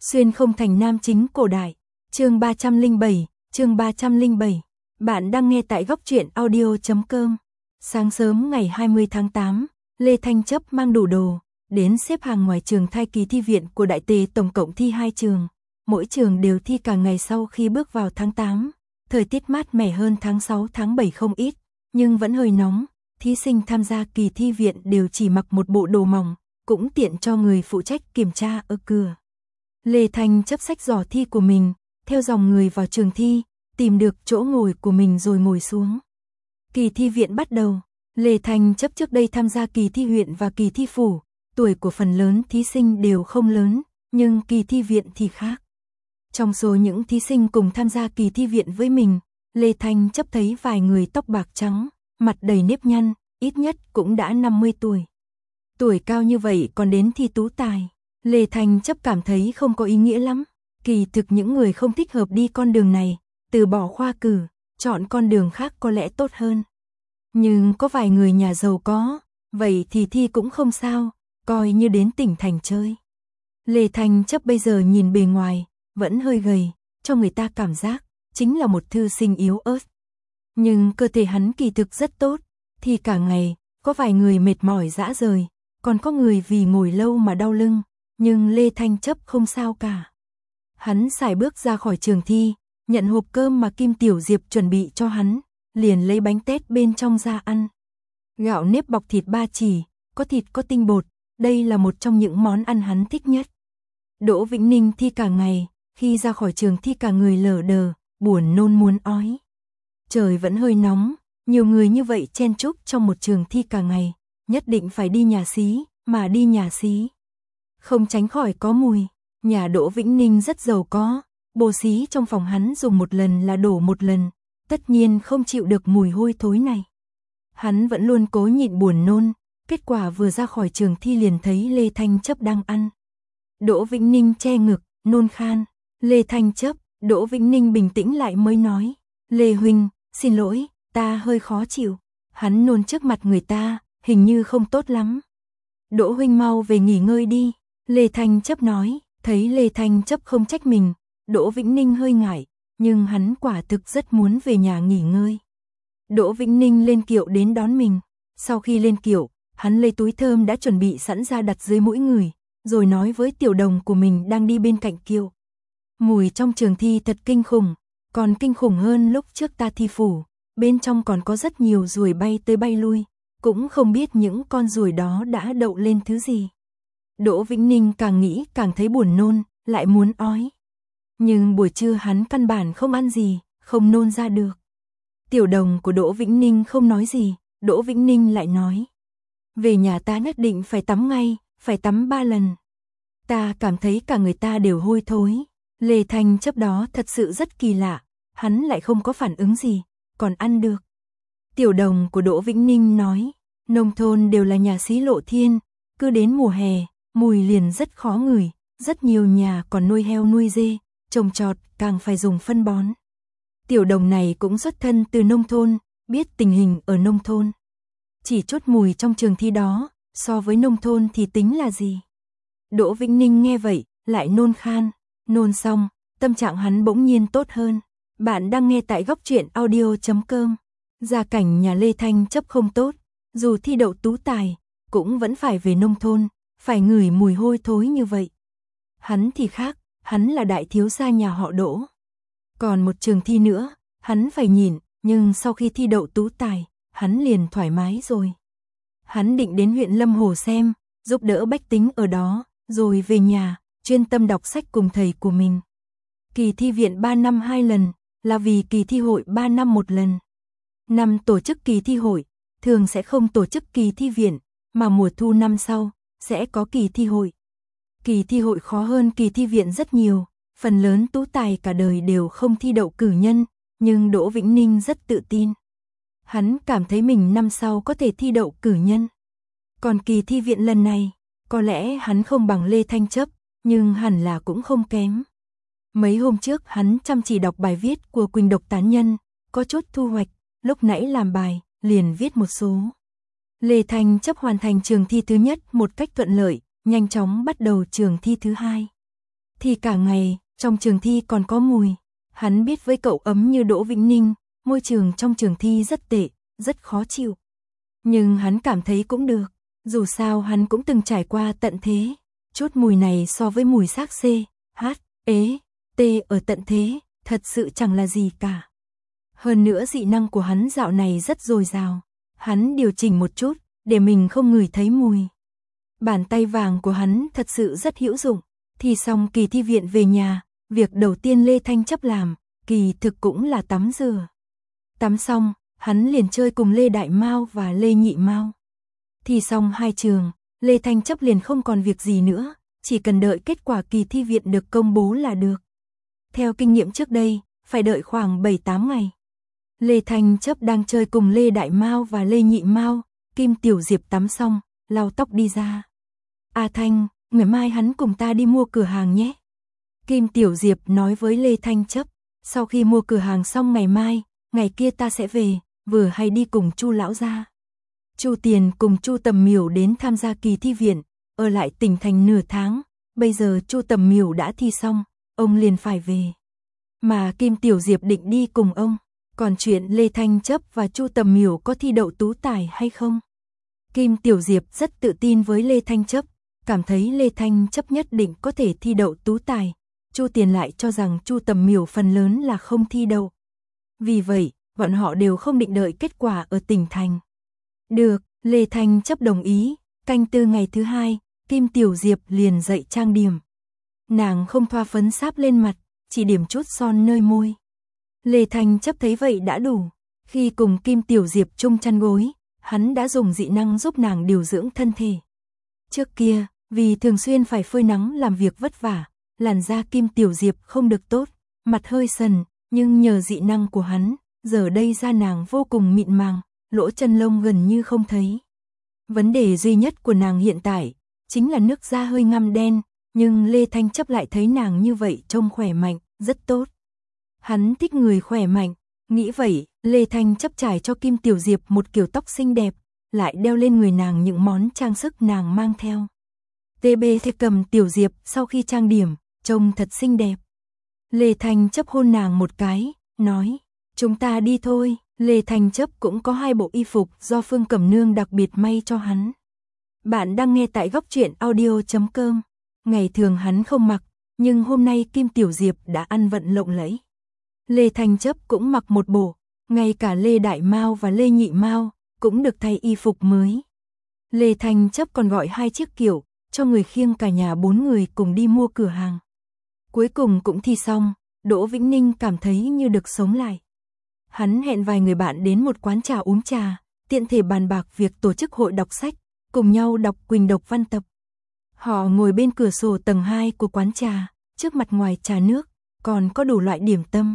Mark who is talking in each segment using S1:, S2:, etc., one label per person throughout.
S1: Xuyên không thành nam chính cổ đại. Chương 307. Bạn đang nghe tại góc truyện audio.com. Sáng sớm ngày 20 tháng 8, Lê Thanh Chấp mang đủ đồ, đến xếp hàng ngoài trường thai kỳ thi viện của Đại Tề, tổng cộng thi 2 trường. Mỗi trường đều thi cả ngày. Sau khi bước vào tháng 8, thời tiết mát mẻ hơn tháng 6 tháng 7 không ít, nhưng vẫn hơi nóng. Thí sinh tham gia kỳ thi viện đều chỉ mặc một bộ đồ mỏng, cũng tiện cho người phụ trách kiểm tra ở cửa. Lê Thanh Chấp xách giỏ thi của mình, theo dòng người vào trường thi, tìm được chỗ ngồi của mình rồi ngồi xuống. Kỳ thi viện bắt đầu. Lê Thanh Chấp trước đây tham gia kỳ thi huyện và kỳ thi phủ, tuổi của phần lớn thí sinh đều không lớn, nhưng kỳ thi viện thì khác. Trong số những thí sinh cùng tham gia kỳ thi viện với mình, Lê Thanh Chấp thấy vài người tóc bạc trắng, mặt đầy nếp nhăn, ít nhất cũng đã 50 tuổi. Tuổi cao như vậy còn đến thi tú tài, Lê Thanh Chấp cảm thấy không có ý nghĩa lắm. Kỳ thực những người không thích hợp đi con đường này, từ bỏ khoa cử, chọn con đường khác có lẽ tốt hơn. Nhưng có vài người nhà giàu có, vậy thì thi cũng không sao, coi như đến tỉnh thành chơi. Lê Thanh Chấp bây giờ nhìn bề ngoài, vẫn hơi gầy, cho người ta cảm giác chính là một thư sinh yếu ớt. Nhưng cơ thể hắn kỳ thực rất tốt, thì cả ngày, có vài người mệt mỏi rã rời, còn có người vì ngồi lâu mà đau lưng, nhưng Lê Thanh Chấp không sao cả. Hắn sải bước ra khỏi trường thi, nhận hộp cơm mà Kim Tiểu Diệp chuẩn bị cho hắn, liền lấy bánh tét bên trong ra ăn. Gạo nếp bọc thịt ba chỉ, có thịt có tinh bột, đây là một trong những món ăn hắn thích nhất. Đỗ Vĩnh Ninh thi cả ngày, khi ra khỏi trường thi cả người lờ đờ, buồn nôn muốn ói. Trời vẫn hơi nóng, nhiều người như vậy chen chúc trong một trường thi cả ngày, nhất định phải đi nhà xí, mà đi nhà xí không tránh khỏi có mùi. Nhà Đỗ Vĩnh Ninh rất giàu có, bồ xí trong phòng hắn dùng một lần là đổ một lần, tất nhiên không chịu được mùi hôi thối này. Hắn vẫn luôn cố nhịn buồn nôn, kết quả vừa ra khỏi trường thi liền thấy Lê Thanh Chấp đang ăn. Đỗ Vĩnh Ninh che ngực, nôn khan. Lê Thanh Chấp, Đỗ Vĩnh Ninh bình tĩnh lại mới nói, Lê huynh, xin lỗi, ta hơi khó chịu. Hắn nôn trước mặt người ta, hình như không tốt lắm. Đỗ huynh mau về nghỉ ngơi đi, Lê Thanh Chấp nói. Thấy Lê Thanh Chấp không trách mình, Đỗ Vĩnh Ninh hơi ngại, nhưng hắn quả thực rất muốn về nhà nghỉ ngơi. Đỗ Vĩnh Ninh lên kiệu đến đón mình. Sau khi lên kiệu, hắn lấy túi thơm đã chuẩn bị sẵn ra đặt dưới mũi người, rồi nói với tiểu đồng của mình đang đi bên cạnh kiệu. Mùi trong trường thi thật kinh khủng, còn kinh khủng hơn lúc trước ta thi phủ, bên trong còn có rất nhiều ruồi bay tới bay lui, cũng không biết những con ruồi đó đã đậu lên thứ gì. Đỗ Vĩnh Ninh càng nghĩ càng thấy buồn nôn, lại muốn ói. Nhưng buổi trưa hắn căn bản không ăn gì, không nôn ra được. Tiểu đồng của Đỗ Vĩnh Ninh không nói gì, Đỗ Vĩnh Ninh lại nói. Về nhà ta nhất định phải tắm ngay, phải tắm 3 lần. Ta cảm thấy cả người ta đều hôi thối. Lê Thanh Chấp đó thật sự rất kỳ lạ, hắn lại không có phản ứng gì, còn ăn được. Tiểu đồng của Đỗ Vĩnh Ninh nói, nông thôn đều là nhà xí lộ thiên, cứ đến mùa hè, mùi liền rất khó ngửi, rất nhiều nhà còn nuôi heo nuôi dê, trồng trọt càng phải dùng phân bón. Tiểu đồng này cũng xuất thân từ nông thôn, biết tình hình ở nông thôn. Chỉ chút mùi trong trường thi đó, so với nông thôn thì tính là gì? Đỗ Vĩnh Ninh nghe vậy, lại nôn khan, nôn xong, tâm trạng hắn bỗng nhiên tốt hơn. Bạn đang nghe tại góc truyện audio.com. Gia cảnh nhà Lê Thanh Chấp không tốt, dù thi đậu tú tài, cũng vẫn phải về nông thôn, phải ngửi mùi hôi thối như vậy. Hắn thì khác, hắn là đại thiếu gia nhà họ Đỗ. Còn một trường thi nữa, hắn phải nhìn, nhưng sau khi thi đậu tú tài, hắn liền thoải mái rồi. Hắn định đến huyện Lâm Hồ xem, giúp đỡ bách tính ở đó, rồi về nhà, chuyên tâm đọc sách cùng thầy của mình. Kỳ thi viện 3 năm 2 lần, là vì kỳ thi hội 3 năm 1 lần. Năm tổ chức kỳ thi hội, thường sẽ không tổ chức kỳ thi viện, mà mùa thu năm sau, sẽ có kỳ thi hội. Kỳ thi hội khó hơn kỳ thi viện rất nhiều, phần lớn tú tài cả đời đều không thi đậu cử nhân, nhưng Đỗ Vĩnh Ninh rất tự tin. Hắn cảm thấy mình năm sau có thể thi đậu cử nhân. Còn kỳ thi viện lần này, có lẽ hắn không bằng Lê Thanh Chấp, nhưng hẳn là cũng không kém. Mấy hôm trước hắn chăm chỉ đọc bài viết của Quỳnh Độc Tán Nhân, có chút thu hoạch, lúc nãy làm bài, liền viết một số. Lê Thanh Chấp hoàn thành trường thi thứ nhất một cách thuận lợi, nhanh chóng bắt đầu trường thi thứ hai. thì cả ngày, trong trường thi còn có mùi. Hắn biết với cậu ấm như Đỗ Vĩnh Ninh, môi trường trong trường thi rất tệ, rất khó chịu. Nhưng hắn cảm thấy cũng được, dù sao hắn cũng từng trải qua tận thế. Chút mùi này so với mùi xác C, H, E, T ở tận thế, thật sự chẳng là gì cả. Hơn nữa dị năng của hắn dạo này rất dồi dào. Hắn điều chỉnh một chút, để mình không ngửi thấy mùi. Bàn tay vàng của hắn thật sự rất hữu dụng. Thi xong kỳ thi viện về nhà, việc đầu tiên Lê Thanh Chấp làm, kỳ thực cũng là tắm rửa. Tắm xong, hắn liền chơi cùng Lê Đại Mao và Lê Nhị Mao. Thi xong 2 trường, Lê Thanh Chấp liền không còn việc gì nữa, chỉ cần đợi kết quả kỳ thi viện được công bố là được. Theo kinh nghiệm trước đây, phải đợi khoảng 7-8 ngày. Lê Thanh Chấp đang chơi cùng Lê Đại Mao và Lê Nhị Mao, Kim Tiểu Diệp tắm xong, lau tóc đi ra. A Thanh, ngày mai hắn cùng ta đi mua cửa hàng nhé. Kim Tiểu Diệp nói với Lê Thanh Chấp, sau khi mua cửa hàng xong ngày mai, ngày kia ta sẽ về, vừa hay đi cùng Chu lão gia. Chu Tiền cùng Chu Tầm Miểu đến tham gia kỳ thi viện, ở lại tỉnh thành nửa tháng, bây giờ Chu Tầm Miểu đã thi xong, ông liền phải về. Mà Kim Tiểu Diệp định đi cùng ông, còn chuyện Lê Thanh Chấp và Chu Tầm Miểu có thi đậu tú tài hay không? Kim Tiểu Diệp rất tự tin với Lê Thanh Chấp, cảm thấy Lê Thanh Chấp nhất định có thể thi đậu tú tài. Chu Tiền lại cho rằng Chu Tầm Miểu phần lớn là không thi đậu. Vì vậy, bọn họ đều không định đợi kết quả ở tỉnh thành. Được, Lê Thanh Chấp đồng ý, canh tư ngày thứ 2, Kim Tiểu Diệp liền dậy trang điểm. Nàng không thoa phấn sáp lên mặt, chỉ điểm chút son nơi môi. Lê Thanh Chấp thấy vậy đã đủ, khi cùng Kim Tiểu Diệp chung chăn gối, hắn đã dùng dị năng giúp nàng điều dưỡng thân thể. Trước kia, vì thường xuyên phải phơi nắng làm việc vất vả, làn da Kim Tiểu Diệp không được tốt, mặt hơi sần, nhưng nhờ dị năng của hắn, giờ đây da nàng vô cùng mịn màng, lỗ chân lông gần như không thấy. Vấn đề duy nhất của nàng hiện tại, chính là nước da hơi ngăm đen, nhưng Lê Thanh Chấp lại thấy nàng như vậy trông khỏe mạnh, rất tốt. Hắn thích người khỏe mạnh, nghĩ vậy, Lê Thanh Chấp trải cho Kim Tiểu Diệp một kiểu tóc xinh đẹp, lại đeo lên người nàng những món trang sức nàng mang theo. TB thì cầm Tiểu Diệp sau khi trang điểm, trông thật xinh đẹp. Lê Thanh Chấp hôn nàng một cái, nói, chúng ta đi thôi. Lê Thanh Chấp cũng có 2 bộ y phục do Phương Cẩm Nương đặc biệt may cho hắn. Bạn đang nghe tại góc truyện audio.com. Ngày thường hắn không mặc, nhưng hôm nay Kim Tiểu Diệp đã ăn vận lộng lẫy. Lê Thanh Chấp cũng mặc một bộ, ngay cả Lê Đại Mao và Lê Nhị Mao cũng được thay y phục mới. Lê Thanh Chấp còn gọi 2 chiếc kiệu, cho người khiêng cả nhà 4 người cùng đi mua cửa hàng. Cuối cùng cũng thi xong, Đỗ Vĩnh Ninh cảm thấy như được sống lại. Hắn hẹn vài người bạn đến một quán trà uống trà, tiện thể bàn bạc việc tổ chức hội đọc sách, cùng nhau đọc Quỳnh Độc văn tập. Họ ngồi bên cửa sổ tầng 2 của quán trà, trước mặt ngoài trà nước, còn có đủ loại điểm tâm.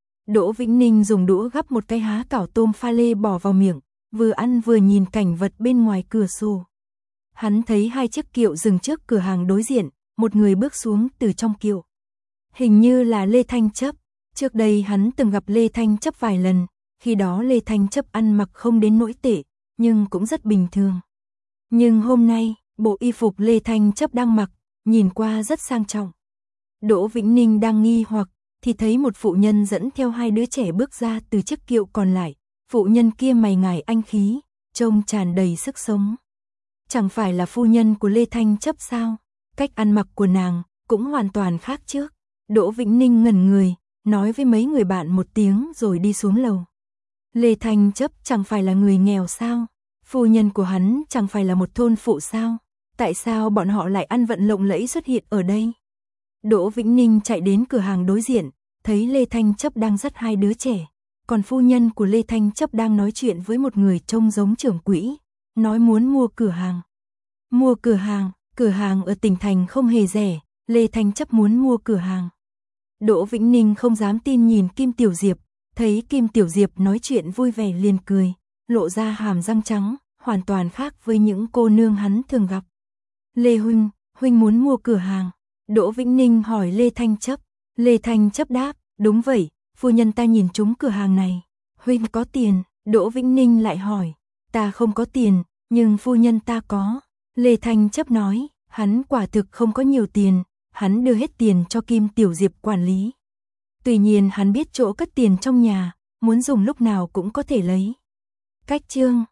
S1: Đỗ Vĩnh Ninh dùng đũa gắp một cái há cảo tôm pha lê bỏ vào miệng, vừa ăn vừa nhìn cảnh vật bên ngoài cửa sổ. Hắn thấy 2 chiếc kiệu dừng trước cửa hàng đối diện, một người bước xuống từ trong kiệu. Hình như là Lê Thanh Chấp. Trước đây hắn từng gặp Lê Thanh Chấp vài lần, khi đó Lê Thanh Chấp ăn mặc không đến nỗi tệ, nhưng cũng rất bình thường. Nhưng hôm nay, bộ y phục Lê Thanh Chấp đang mặc, nhìn qua rất sang trọng. Đỗ Vĩnh Ninh đang nghi hoặc, thì thấy một phụ nhân dẫn theo 2 đứa trẻ bước ra từ chiếc kiệu còn lại. Phụ nhân kia mày ngài anh khí, trông tràn đầy sức sống. Chẳng phải là phu nhân của Lê Thanh Chấp sao? Cách ăn mặc của nàng cũng hoàn toàn khác trước. Đỗ Vĩnh Ninh ngẩn người, nói với mấy người bạn một tiếng rồi đi xuống lầu. Lê Thanh Chấp chẳng phải là người nghèo sao? Phu nhân của hắn chẳng phải là một thôn phụ sao? Tại sao bọn họ lại ăn vận lộng lẫy xuất hiện ở đây? Đỗ Vĩnh Ninh chạy đến cửa hàng đối diện, thấy Lê Thanh Chấp đang dắt 2 đứa trẻ, còn phu nhân của Lê Thanh Chấp đang nói chuyện với một người trông giống trưởng quỹ, nói muốn mua cửa hàng. Mua cửa hàng ở tỉnh thành không hề rẻ, Lê Thanh Chấp muốn mua cửa hàng. Đỗ Vĩnh Ninh không dám tin nhìn Kim Tiểu Diệp, thấy Kim Tiểu Diệp nói chuyện vui vẻ liền cười, lộ ra hàm răng trắng, hoàn toàn khác với những cô nương hắn thường gặp. Lê huynh muốn mua cửa hàng. Đỗ Vĩnh Ninh hỏi Lê Thanh Chấp. Lê Thanh Chấp đáp, đúng vậy, phu nhân ta nhìn trúng cửa hàng này. Huynh có tiền? Đỗ Vĩnh Ninh lại hỏi. Ta không có tiền, nhưng phu nhân ta có. Lê Thanh Chấp nói, hắn quả thực không có nhiều tiền, hắn đưa hết tiền cho Kim Tiểu Diệp quản lý. Tuy nhiên hắn biết chỗ cất tiền trong nhà, muốn dùng lúc nào cũng có thể lấy. Cách chương